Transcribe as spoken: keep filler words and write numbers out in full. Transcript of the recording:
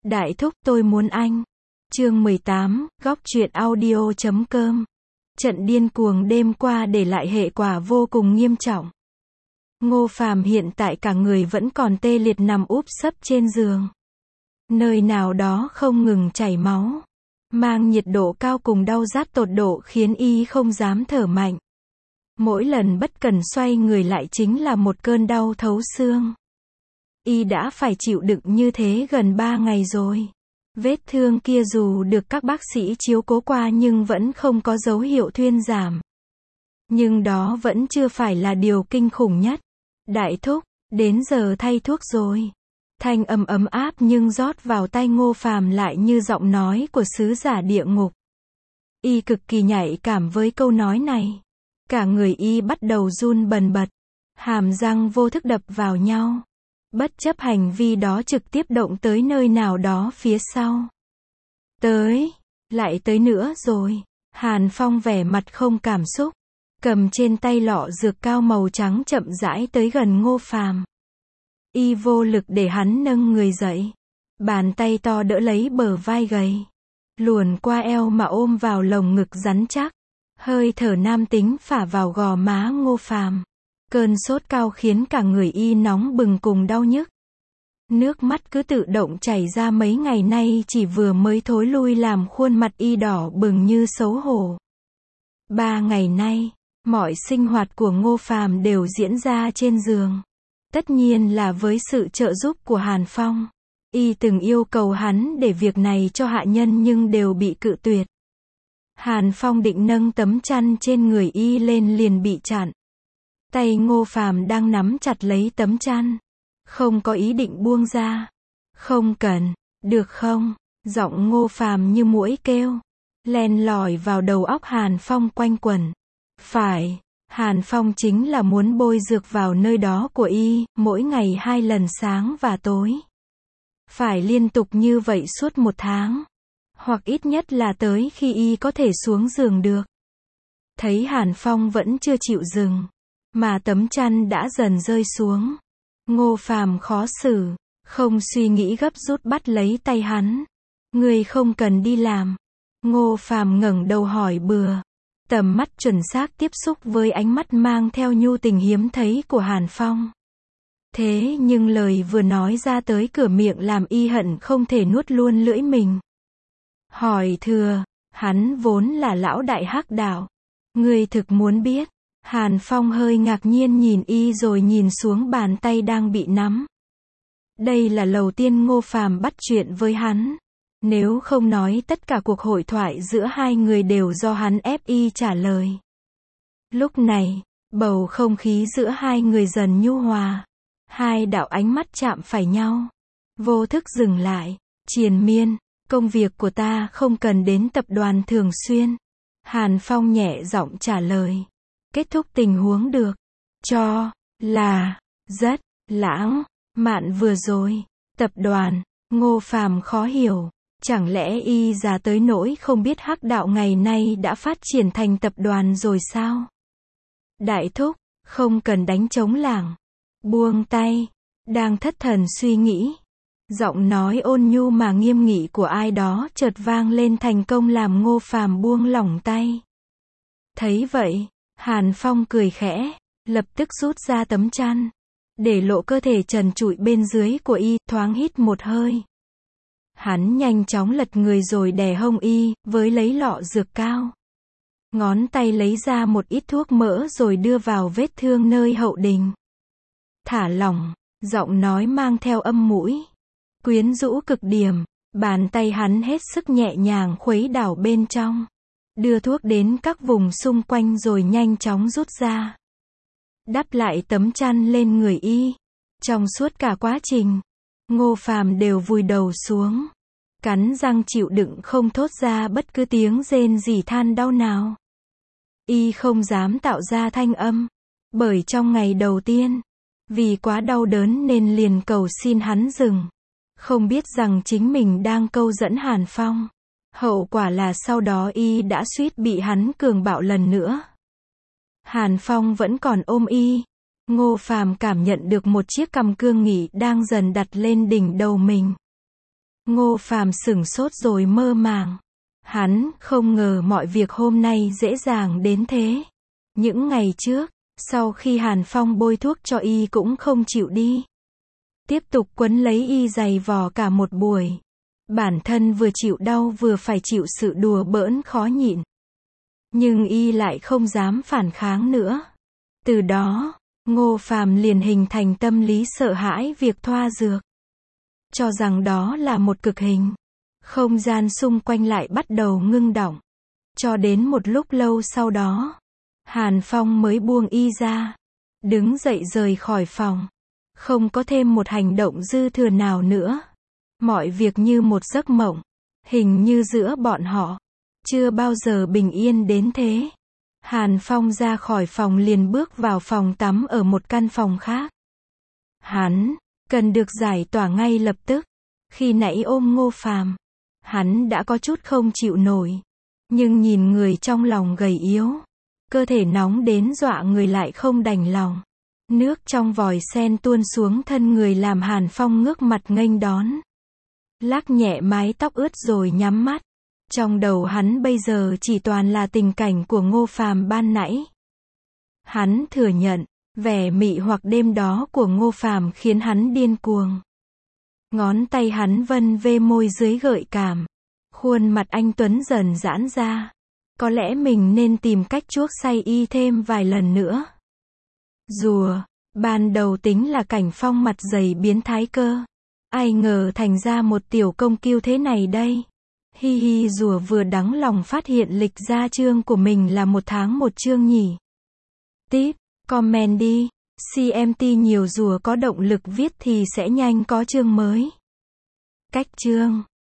Đại thúc tôi muốn anh. Chương mười tám, góc truyện audio chấm com. Trận điên cuồng đêm qua để lại hệ quả vô cùng nghiêm trọng. Ngô Phàm hiện tại cả người vẫn còn tê liệt nằm úp sấp trên giường. Nơi nào đó không ngừng chảy máu. Mang nhiệt độ cao cùng đau rát tột độ khiến y không dám thở mạnh. Mỗi lần bất cần xoay người lại chính là một cơn đau thấu xương. Y đã phải chịu đựng như thế gần ba ngày rồi. Vết thương kia dù được các bác sĩ chiếu cố qua nhưng vẫn không có dấu hiệu thuyên giảm. Nhưng đó vẫn chưa phải là điều kinh khủng nhất. Đại thúc, đến giờ thay thuốc rồi. Thanh âm ấm áp nhưng rót vào tai Ngô Phàm lại như giọng nói của sứ giả địa ngục. Y cực kỳ nhạy cảm với câu nói này. Cả người y bắt đầu run bần bật. Hàm răng vô thức đập vào nhau. Bất chấp hành vi đó trực tiếp động tới nơi nào đó phía sau. Tới, lại tới nữa rồi. Hàn Phong vẻ mặt không cảm xúc. Cầm trên tay lọ dược cao màu trắng chậm rãi tới gần Ngô Phàm. Y vô lực để hắn nâng người dậy. Bàn tay to đỡ lấy bờ vai gầy. Luồn qua eo mà ôm vào lồng ngực rắn chắc. Hơi thở nam tính phả vào gò má Ngô Phàm. Cơn sốt cao khiến cả người y nóng bừng cùng đau nhức. Nước mắt cứ tự động chảy ra mấy ngày nay chỉ vừa mới thối lui làm khuôn mặt y đỏ bừng như xấu hổ. Ba ngày nay, mọi sinh hoạt của Ngô Phàm đều diễn ra trên giường. Tất nhiên là với sự trợ giúp của Hàn Phong. Y từng yêu cầu hắn để việc này cho hạ nhân nhưng đều bị cự tuyệt. Hàn Phong định nâng tấm chăn trên người y lên liền bị chặn. Tay Ngô Phàm đang nắm chặt lấy tấm chăn. Không có ý định buông ra. Không cần, được không? Giọng Ngô Phàm như muỗi kêu. Len lỏi vào đầu óc Hàn Phong quanh quẩn. Phải, Hàn Phong chính là muốn bôi dược vào nơi đó của y, mỗi ngày hai lần sáng và tối. Phải liên tục như vậy suốt một tháng. Hoặc ít nhất là tới khi y có thể xuống giường được. Thấy Hàn Phong vẫn chưa chịu dừng. Mà tấm chăn đã dần rơi xuống. Ngô Phàm khó xử, không suy nghĩ gấp rút bắt lấy tay hắn. Người không cần đi làm. Ngô Phàm ngẩng đầu hỏi bừa. Tầm mắt chuẩn xác tiếp xúc với ánh mắt mang theo nhu tình hiếm thấy của Hàn Phong. Thế nhưng lời vừa nói ra tới cửa miệng làm y hận không thể nuốt luôn lưỡi mình. Hỏi thừa, hắn vốn là lão đại hắc đạo. Người thực muốn biết. Hàn Phong hơi ngạc nhiên nhìn y rồi nhìn xuống bàn tay đang bị nắm. Đây là lần đầu tiên Ngô Phàm bắt chuyện với hắn. Nếu không nói tất cả cuộc hội thoại giữa hai người đều do hắn ép y trả lời. Lúc này, bầu không khí giữa hai người dần nhu hòa. Hai đạo ánh mắt chạm phải nhau. Vô thức dừng lại. Triền miên, công việc của ta không cần đến tập đoàn thường xuyên. Hàn Phong nhẹ giọng trả lời. Kết thúc tình huống được. Cho, là, rất, lãng, mạn vừa rồi. Tập đoàn, Ngô Phàm khó hiểu. Chẳng lẽ y già tới nỗi không biết hắc đạo ngày nay đã phát triển thành tập đoàn rồi sao? Đại thúc, không cần đánh trống lảng. Buông tay. Đang thất thần suy nghĩ. Giọng nói ôn nhu mà nghiêm nghị của ai đó chợt vang lên thành công làm Ngô Phàm buông lỏng tay. Thấy vậy, Hàn Phong cười khẽ, lập tức rút ra tấm chăn. Để lộ cơ thể trần trụi bên dưới của y, thoáng hít một hơi. Hắn nhanh chóng lật người rồi đè hông y, với lấy lọ dược cao. Ngón tay lấy ra một ít thuốc mỡ rồi đưa vào vết thương nơi hậu đình. Thả lỏng, giọng nói mang theo âm mũi. Quyến rũ cực điểm, bàn tay hắn hết sức nhẹ nhàng khuấy đảo bên trong. Đưa thuốc đến các vùng xung quanh rồi nhanh chóng rút ra. Đắp lại tấm chăn lên người y. Trong suốt cả quá trình, Ngô Phàm đều vùi đầu xuống. Cắn răng chịu đựng không thốt ra bất cứ tiếng rên rỉ than đau nào. Y không dám tạo ra thanh âm. Bởi trong ngày đầu tiên, vì quá đau đớn nên liền cầu xin hắn dừng. Không biết rằng chính mình đang câu dẫn Hàn Phong. Hậu quả là sau đó y đã suýt bị hắn cường bạo lần nữa. Hàn Phong vẫn còn ôm y. Ngô Phàm cảm nhận được một chiếc cằm cương nghị đang dần đặt lên đỉnh đầu mình. Ngô Phàm sửng sốt rồi mơ màng. Hắn không ngờ mọi việc hôm nay dễ dàng đến thế. Những ngày trước, sau khi Hàn Phong bôi thuốc cho y cũng không chịu đi. Tiếp tục quấn lấy y giày vò cả một buổi. Bản thân vừa chịu đau vừa phải chịu sự đùa bỡn khó nhịn. Nhưng y lại không dám phản kháng nữa. Từ đó, Ngô Phàm liền hình thành tâm lý sợ hãi việc thoa dược. Cho rằng đó là một cực hình. Không gian xung quanh lại bắt đầu ngưng đọng. Cho đến một lúc lâu sau đó, Hàn Phong mới buông y ra. Đứng dậy rời khỏi phòng. Không có thêm một hành động dư thừa nào nữa. Mọi việc như một giấc mộng. Hình như giữa bọn họ chưa bao giờ bình yên đến thế. Hàn Phong ra khỏi phòng liền bước vào phòng tắm ở một căn phòng khác. Hắn cần được giải tỏa ngay lập tức. Khi nãy ôm Ngô Phàm, hắn đã có chút không chịu nổi. Nhưng nhìn người trong lòng gầy yếu, cơ thể nóng đến dọa người lại không đành lòng. Nước trong vòi sen tuôn xuống thân người làm Hàn Phong ngước mặt nghênh đón. Lắc nhẹ mái tóc ướt rồi nhắm mắt. Trong đầu hắn bây giờ chỉ toàn là tình cảnh của Ngô Phàm ban nãy. Hắn thừa nhận, vẻ mị hoặc đêm đó của Ngô Phàm khiến hắn điên cuồng. Ngón tay hắn vân vê môi dưới gợi cảm. Khuôn mặt anh tuấn dần giãn ra. Có lẽ mình nên tìm cách chuốc say y thêm vài lần nữa. Rùa, ban đầu tính là Cảnh Phong mặt dày biến thái cơ. Ai ngờ thành ra một tiểu công kiêu thế này đây. Hi hi, rùa vừa đắng lòng phát hiện lịch ra chương của mình là một tháng một chương nhỉ. Tip, comment đi. xê em tê nhiều rùa có động lực viết thì sẽ nhanh có chương mới. Cách chương